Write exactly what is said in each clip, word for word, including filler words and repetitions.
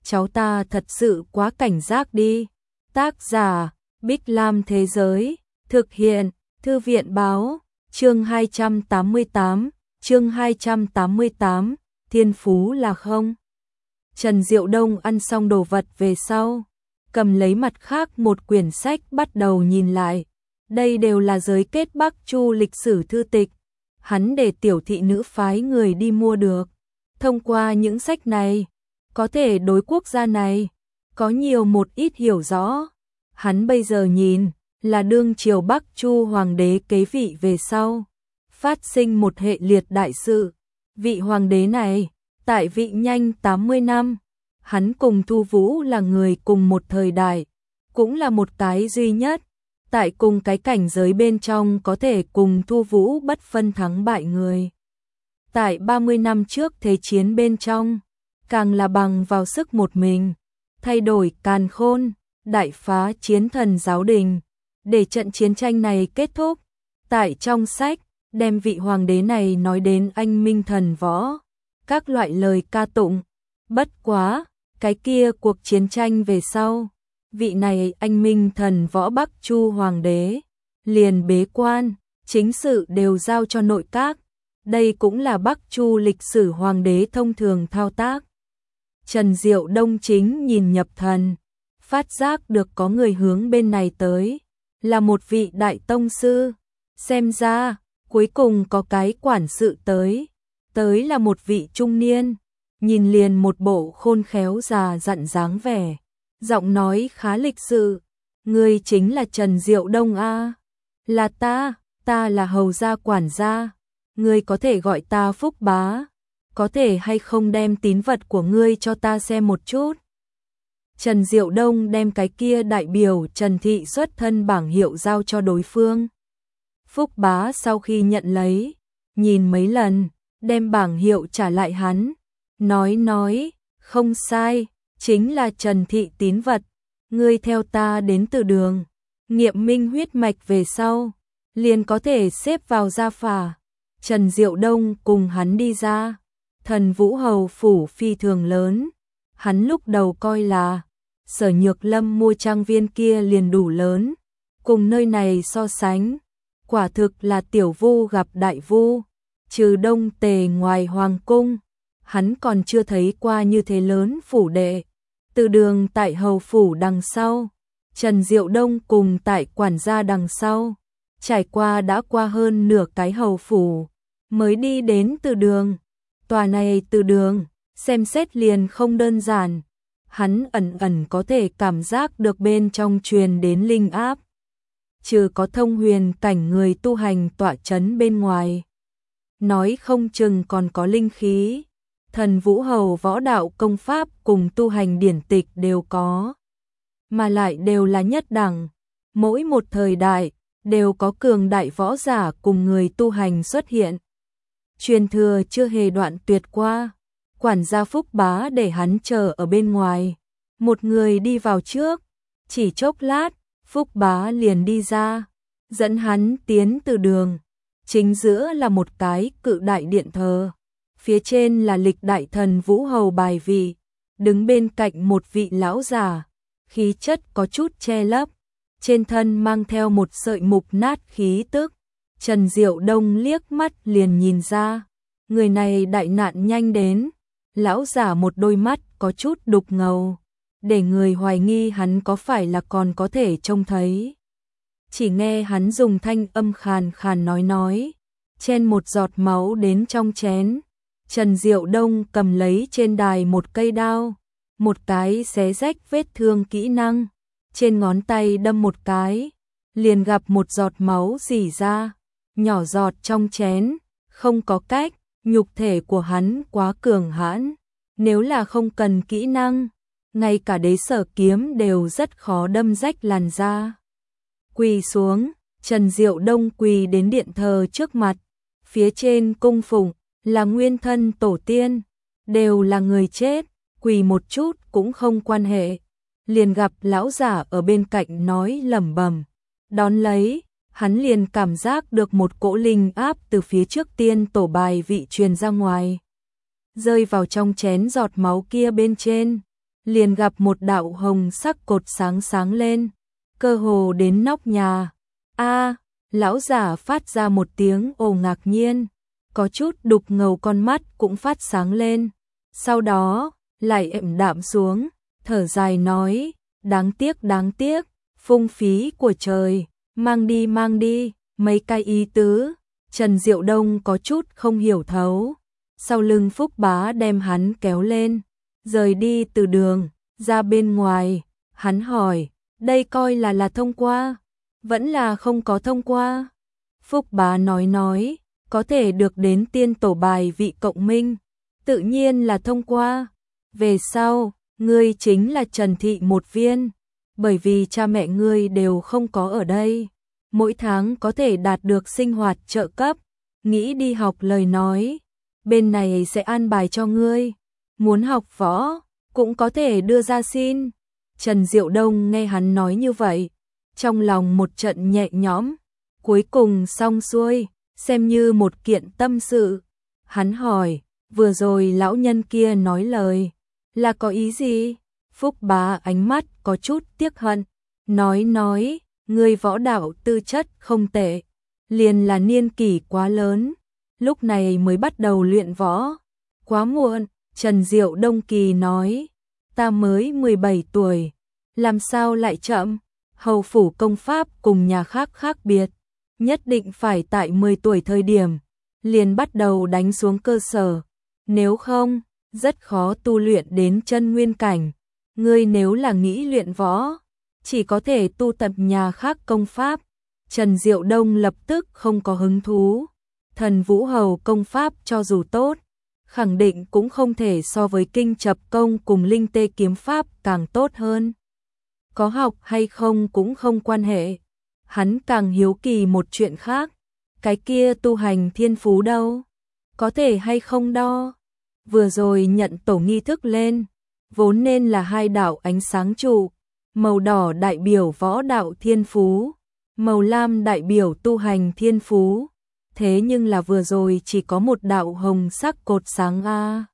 cháu ta thật sự quá cảnh giác đi. Tác giả, Bích Lam Thế Giới, thực hiện, Thư viện Báo, chương hai trăm tám mươi tám, chương hai trăm tám mươi tám, thiên phú là không. Trần Diệu Đông ăn xong đồ vật về sau, cầm lấy mặt khác một quyển sách bắt đầu nhìn lại. Đây đều là giới kết Bắc Chu lịch sử thư tịch, hắn để tiểu thị nữ phái người đi mua được. Thông qua những sách này, có thể đối quốc gia này có nhiều một ít hiểu rõ. Hắn bây giờ nhìn là đương triều Bắc Chu hoàng đế kế vị về sau, phát sinh một hệ liệt đại sự. Vị hoàng đế này, tại vị nhanh tám mươi năm, hắn cùng Thu Vũ là người cùng một thời đại, cũng là một cái duy nhất, tại cùng cái cảnh giới bên trong có thể cùng Thu Vũ bất phân thắng bại người. Tại ba mươi năm trước thế chiến bên trong, càng là bằng vào sức một mình, thay đổi càn khôn, đại phá chiến thần giáo đình, để trận chiến tranh này kết thúc. Tại trong sách, đem vị hoàng đế này nói đến anh minh thần võ, các loại lời ca tụng. Bất quá, cái kia cuộc chiến tranh về sau, vị này anh minh thần võ Bắc Chu hoàng đế, liền bế quan, chính sự đều giao cho nội các. Đây cũng là Bắc Chu lịch sử hoàng đế thông thường thao tác. Trần Diệu Đông chính nhìn nhập thần, phát giác được có người hướng bên này tới, là một vị đại tông sư. Xem ra, cuối cùng có cái quản sự tới, tới là một vị trung niên, nhìn liền một bộ khôn khéo già dặn dáng vẻ, giọng nói khá lịch sự. Ngươi chính là Trần Diệu Đông a? Là ta, ta là hầu gia quản gia, ngươi có thể gọi ta Phúc bá, có thể hay không đem tín vật của ngươi cho ta xem một chút. Trần Diệu Đông đem cái kia đại biểu Trần Thị xuất thân bảng hiệu giao cho đối phương. Phúc bá sau khi nhận lấy, nhìn mấy lần, đem bảng hiệu trả lại hắn, nói nói, không sai, chính là Trần Thị tín vật, ngươi theo ta đến từ đường, nghiệm minh huyết mạch về sau, liền có thể xếp vào gia phả. Trần Diệu Đông cùng hắn đi ra, Thần Vũ hầu phủ phi thường lớn, hắn lúc đầu coi là Sở Nhược Lâm mua trang viên kia liền đủ lớn, cùng nơi này so sánh, quả thực là tiểu vu gặp đại vu. Trừ Đông Tề ngoài hoàng cung, hắn còn chưa thấy qua như thế lớn phủ đệ. Từ đường tại hầu phủ đằng sau, Trần Diệu Đông cùng tại quản gia đằng sau, trải qua đã qua hơn nửa cái hầu phủ, mới đi đến từ đường. Tòa này từ đường, xem xét liền không đơn giản, hắn ẩn ẩn có thể cảm giác được bên trong truyền đến linh áp. Trừ có thông huyền cảnh người tu hành tọa chấn bên ngoài, nói không chừng còn có linh khí. Thần Vũ hầu võ đạo công pháp cùng tu hành điển tịch đều có, mà lại đều là nhất đẳng, mỗi một thời đại đều có cường đại võ giả cùng người tu hành xuất hiện. Truyền thừa chưa hề đoạn tuyệt qua. Quản gia Phúc bá để hắn chờ ở bên ngoài, một người đi vào trước, chỉ chốc lát, Phúc bá liền đi ra, dẫn hắn tiến từ đường. Chính giữa là một cái cự đại điện thờ, phía trên là lịch đại Thần Vũ hầu bài vị, đứng bên cạnh một vị lão già, khí chất có chút che lấp, trên thân mang theo một sợi mục nát khí tức. Trần Diệu Đông liếc mắt liền nhìn ra, người này đại nạn nhanh đến. Lão giả một đôi mắt có chút đục ngầu, để người hoài nghi hắn có phải là còn có thể trông thấy. Chỉ nghe hắn dùng thanh âm khàn khàn nói nói, chen một giọt máu đến trong chén. Trần Diệu Đông cầm lấy trên đài một cây đao, một cái xé rách vết thương kỹ năng, trên ngón tay đâm một cái, liền gặp một giọt máu rỉ ra, nhỏ giọt trong chén. Không có cách, nhục thể của hắn quá cường hãn, nếu là không cần kỹ năng, ngay cả đế sở kiếm đều rất khó đâm rách làn da. Quỳ xuống, Trần Diệu Đông quỳ đến điện thờ trước mặt, phía trên cung phụng là nguyên thân tổ tiên, đều là người chết, quỳ một chút cũng không quan hệ. Liền gặp lão giả ở bên cạnh nói lẩm bẩm, đón lấy, hắn liền cảm giác được một cỗ linh áp từ phía trước tiên tổ bài vị truyền ra ngoài, rơi vào trong chén giọt máu kia bên trên. liền gặp một đạo hồng sắc cột sáng sáng lên, cơ hồ đến nóc nhà. A, lão giả phát ra một tiếng ồ ngạc nhiên, có chút đục ngầu con mắt cũng phát sáng lên, sau đó lại ảm đạm xuống, thở dài nói, đáng tiếc đáng tiếc, phung phí của trời, mang đi mang đi, mấy cái ý tứ. Trần Diệu Đông có chút không hiểu thấu, sau lưng Phúc Bá đem hắn kéo lên, rời đi từ đường, ra bên ngoài, hắn hỏi, đây coi là là thông qua, vẫn là không có thông qua. Phúc Bá nói nói, có thể được đến tiên tổ bài vị cộng minh, tự nhiên là thông qua. Về sau, ngươi chính là Trần Thị một viên, bởi vì cha mẹ ngươi đều không có ở đây, mỗi tháng có thể đạt được sinh hoạt trợ cấp, nghĩ đi học lời nói, bên này sẽ an bài cho ngươi, muốn học võ, cũng có thể đưa ra xin. Trần Diệu Đông nghe hắn nói như vậy, trong lòng một trận nhẹ nhõm, cuối cùng xong xuôi, xem như một kiện tâm sự. Hắn hỏi, vừa rồi lão nhân kia nói lời, là có ý gì? Phúc Bá ánh mắt có chút tiếc hận, nói nói, ngươi võ đạo tư chất không tệ, liền là niên kỷ quá lớn, lúc này mới bắt đầu luyện võ, quá muộn. Trần Diệu Đông Kỳ nói, ta mới mười bảy tuổi, làm sao lại chậm, hầu phủ công pháp cùng nhà khác khác biệt, nhất định phải tại mười tuổi thời điểm, liền bắt đầu đánh xuống cơ sở, nếu không, rất khó tu luyện đến chân nguyên cảnh, ngươi nếu là nghĩ luyện võ, chỉ có thể tu tập nhà khác công pháp. Trần Diệu Đông lập tức không có hứng thú, thần vũ hầu công pháp cho dù tốt, khẳng định cũng không thể so với kinh chập công cùng linh tê kiếm pháp càng tốt hơn. Có học hay không cũng không quan hệ, hắn càng hiếu kỳ một chuyện khác, cái kia tu hành thiên phú đâu, có thể hay không đo. Vừa rồi nhận tổ nghi thức lên, vốn nên là hai đạo ánh sáng trụ, màu đỏ đại biểu võ đạo thiên phú, màu lam đại biểu tu hành thiên phú, thế nhưng là vừa rồi chỉ có một đạo hồng sắc cột sáng a.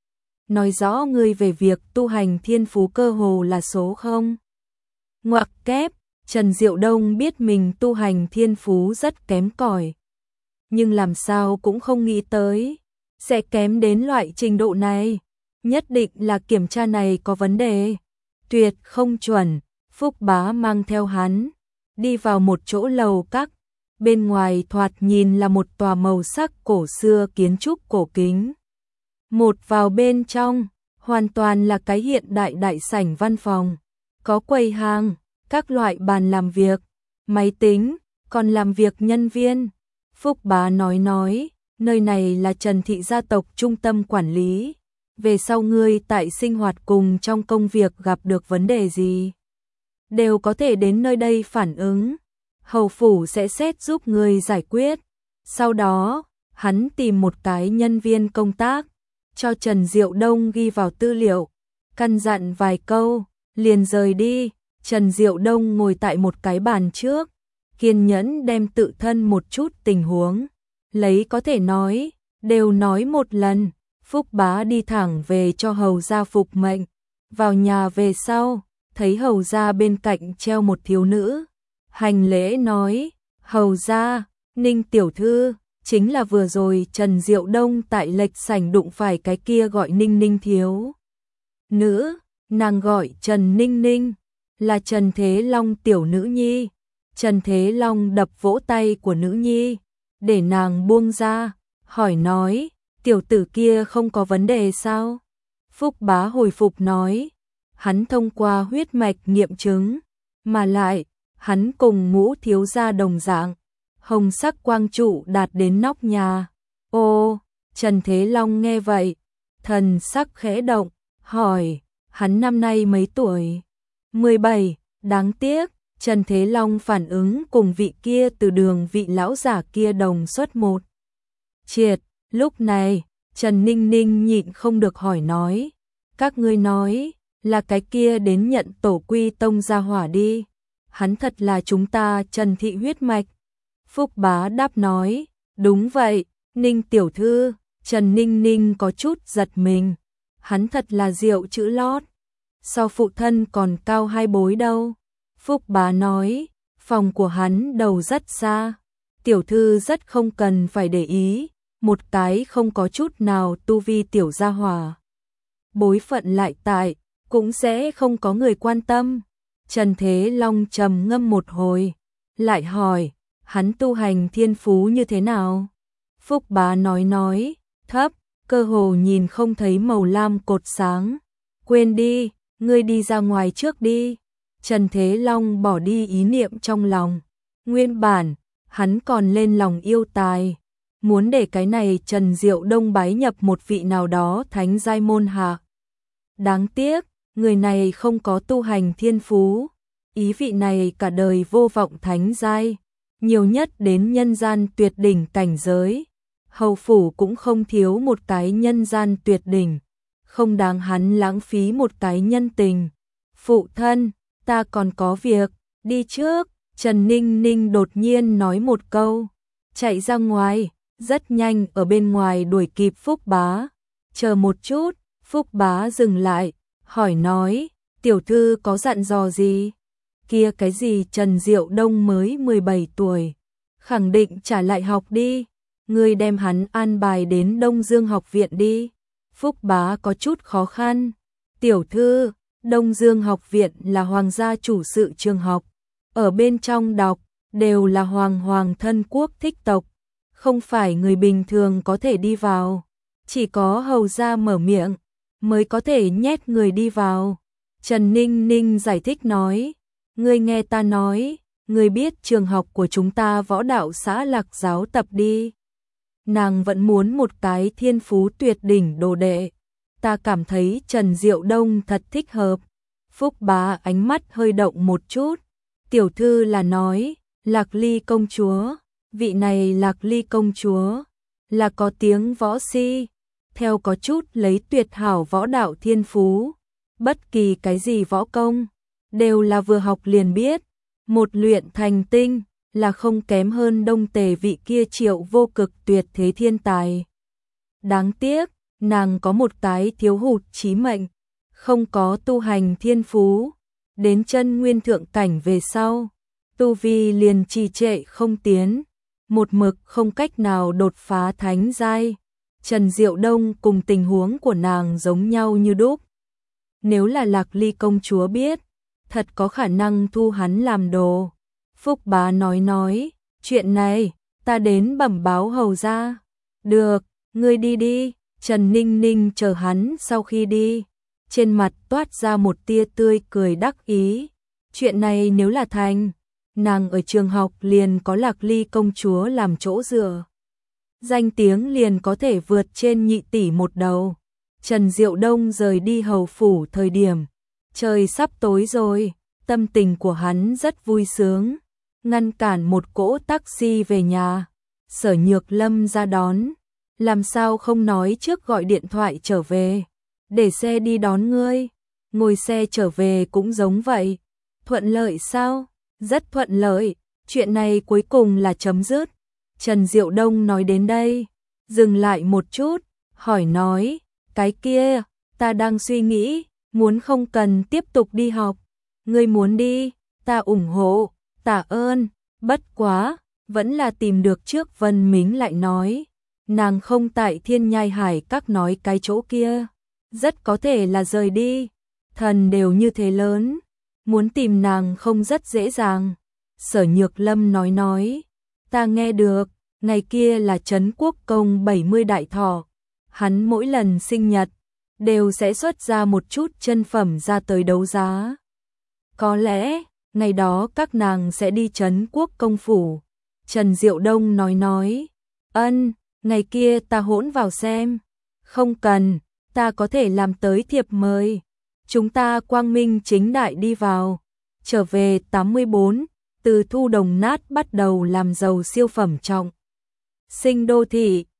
Nói rõ ngươi về việc tu hành thiên phú cơ hồ là số không. Ngoặc kép, Trần Diệu Đông biết mình tu hành thiên phú rất kém cỏi, nhưng làm sao cũng không nghĩ tới sẽ kém đến loại trình độ này, nhất định là kiểm tra này có vấn đề, tuyệt không chuẩn. Phúc Bá mang theo hắn đi vào một chỗ lầu các, bên ngoài thoạt nhìn là một tòa màu sắc cổ xưa kiến trúc cổ kính. Một vào bên trong, hoàn toàn là cái hiện đại đại sảnh văn phòng, có quầy hàng, các loại bàn làm việc, máy tính, còn làm việc nhân viên. Phúc Bá nói nói, nơi này là Trần Thị gia tộc trung tâm quản lý, về sau ngươi tại sinh hoạt cùng trong công việc gặp được vấn đề gì, đều có thể đến nơi đây phản ứng, hầu phủ sẽ xét giúp người giải quyết. Sau đó, hắn tìm một cái nhân viên công tác, cho Trần Diệu Đông ghi vào tư liệu, căn dặn vài câu, liền rời đi. Trần Diệu Đông ngồi tại một cái bàn trước, kiên nhẫn đem tự thân một chút tình huống, lấy có thể nói, đều nói một lần. Phúc Bá đi thẳng về cho hầu gia phục mệnh, vào nhà về sau, thấy hầu gia bên cạnh treo một thiếu nữ, hành lễ nói, hầu gia, Ninh tiểu thư, chính là vừa rồi Trần Diệu Đông tại lệch sảnh đụng phải cái kia gọi Ninh Ninh thiếu nữ, nàng gọi Trần Ninh Ninh, là Trần Thế Long tiểu nữ nhi. Trần Thế Long đập vỗ tay của nữ nhi, để nàng buông ra, hỏi nói, tiểu tử kia không có vấn đề sao? Phúc Bá hồi phục nói, hắn thông qua huyết mạch nghiệm chứng, mà lại, hắn cùng Ngũ thiếu gia đồng dạng, hồng sắc quang trụ đạt đến nóc nhà. Ô, Trần Thế Long nghe vậy, thần sắc khẽ động, hỏi, hắn năm nay mấy tuổi? mười bảy, đáng tiếc, Trần Thế Long phản ứng cùng vị kia từ đường vị lão giả kia đồng xuất một triệt. Lúc này, Trần Ninh Ninh nhịn không được hỏi nói, các ngươi nói, là cái kia đến nhận tổ quy tông gia hỏa đi, hắn thật là chúng ta Trần Thị huyết mạch. Phúc Bá đáp nói, đúng vậy, Ninh tiểu thư. Trần Ninh Ninh có chút giật mình, hắn thật là rượu chữ lót. so phụ thân còn cao hai bối đâu. Phúc Bá nói, phòng của hắn đầu rất xa, tiểu thư rất không cần phải để ý, một cái không có chút nào tu vi tiểu gia hỏa. Bối phận lại tại, cũng sẽ không có người quan tâm. Trần Thế Long trầm ngâm một hồi, lại hỏi, hắn tu hành thiên phú như thế nào? Phúc Bá nói nói, thấp, cơ hồ nhìn không thấy màu lam cột sáng. Quên đi, ngươi đi ra ngoài trước đi. Trần Thế Long bỏ đi ý niệm trong lòng. Nguyên bản, hắn còn lên lòng yêu tài, muốn để cái này Trần Diệu Đông bái nhập một vị nào đó thánh giai môn hạ. Đáng tiếc, người này không có tu hành thiên phú, ý vị này cả đời vô vọng thánh giai, nhiều nhất đến nhân gian tuyệt đỉnh cảnh giới. Hầu phủ cũng không thiếu một cái nhân gian tuyệt đỉnh, không đáng hắn lãng phí một cái nhân tình. Phụ thân, ta còn có việc, đi trước. Trần Ninh Ninh đột nhiên nói một câu, chạy ra ngoài, rất nhanh ở bên ngoài đuổi kịp Phúc Bá. Chờ một chút, Phúc Bá dừng lại, hỏi nói, tiểu thư có dặn dò gì? Kia cái gì Trần Diệu Đông mới mười bảy tuổi, khẳng định trả lại học đi, ngươi đem hắn an bài đến Đông Dương học viện đi. Phúc Bá có chút khó khăn, tiểu thư, Đông Dương học viện là hoàng gia chủ sự trường học, ở bên trong đọc, đều là hoàng hoàng thân quốc thích tộc, không phải người bình thường có thể đi vào, chỉ có hầu gia mở miệng, mới có thể nhét người đi vào. Trần Ninh Ninh giải thích nói, ngươi nghe ta nói, ngươi biết trường học của chúng ta võ đạo xã Lạc giáo tập đi. Nàng vẫn muốn một cái thiên phú tuyệt đỉnh đồ đệ, ta cảm thấy Trần Diệu Đông thật thích hợp. Phúc Bá ánh mắt hơi động một chút, tiểu thư là nói, Lạc Ly công chúa, vị này Lạc Ly công chúa, là có tiếng võ si, theo có chút lấy tuyệt hảo võ đạo thiên phú, bất kỳ cái gì võ công, đều là vừa học liền biết, một luyện thành tinh, là không kém hơn Đông Tề vị kia Triệu vô cực tuyệt thế thiên tài. Đáng tiếc, nàng có một cái thiếu hụt chí mệnh, không có tu hành thiên phú, đến chân nguyên thượng cảnh về sau, tu vi liền trì trệ không tiến, một mực không cách nào đột phá thánh giai. Trần Diệu Đông cùng tình huống của nàng giống nhau như đúc. Nếu là Lạc Ly công chúa biết, thật có khả năng thu hắn làm đồ. Phúc Bá nói nói, chuyện này, ta đến bẩm báo hầu gia. Được, ngươi đi đi. Trần Ninh Ninh chờ hắn sau khi đi, trên mặt toát ra một tia tươi cười đắc ý. Chuyện này nếu là thành, nàng ở trường học liền có Lạc Ly công chúa làm chỗ dựa, danh tiếng liền có thể vượt trên nhị tỷ một đầu. Trần Diệu Đông rời đi hầu phủ thời điểm, trời sắp tối rồi, tâm tình của hắn rất vui sướng, ngăn cản một cỗ taxi về nhà. Sở Nhược Lâm ra đón, làm sao không nói trước gọi điện thoại trở về, để xe đi đón ngươi, ngồi xe trở về cũng giống vậy. Thuận lợi sao? Rất thuận lợi, chuyện này cuối cùng là chấm dứt. Trần Diệu Đông nói đến đây, dừng lại một chút, hỏi nói, cái kia, ta đang suy nghĩ, muốn không cần tiếp tục đi học, ngươi muốn đi, ta ủng hộ, tạ ơn, bất quá, vẫn là tìm được trước Vân Mính lại nói, nàng không tại Thiên Nhai Hải các nói cái chỗ kia, rất có thể là rời đi, thần đều như thế lớn, muốn tìm nàng không rất dễ dàng. Sở Nhược Lâm nói nói, ta nghe được, ngày kia là Trấn Quốc Công bảy mươi đại thọ, hắn mỗi lần sinh nhật, đều sẽ xuất ra một chút chân phẩm ra tới đấu giá. Có lẽ, ngày đó các nàng sẽ đi Trấn Quốc Công phủ. Trần Diệu Đông nói nói, ân, ngày kia ta hỗn vào xem. Không cần, ta có thể làm tới thiệp mời. Chúng ta quang minh chính đại đi vào. Trở về tám mươi bốn, từ thu đồng nát bắt đầu làm giàu siêu phẩm trọng sinh đô thị.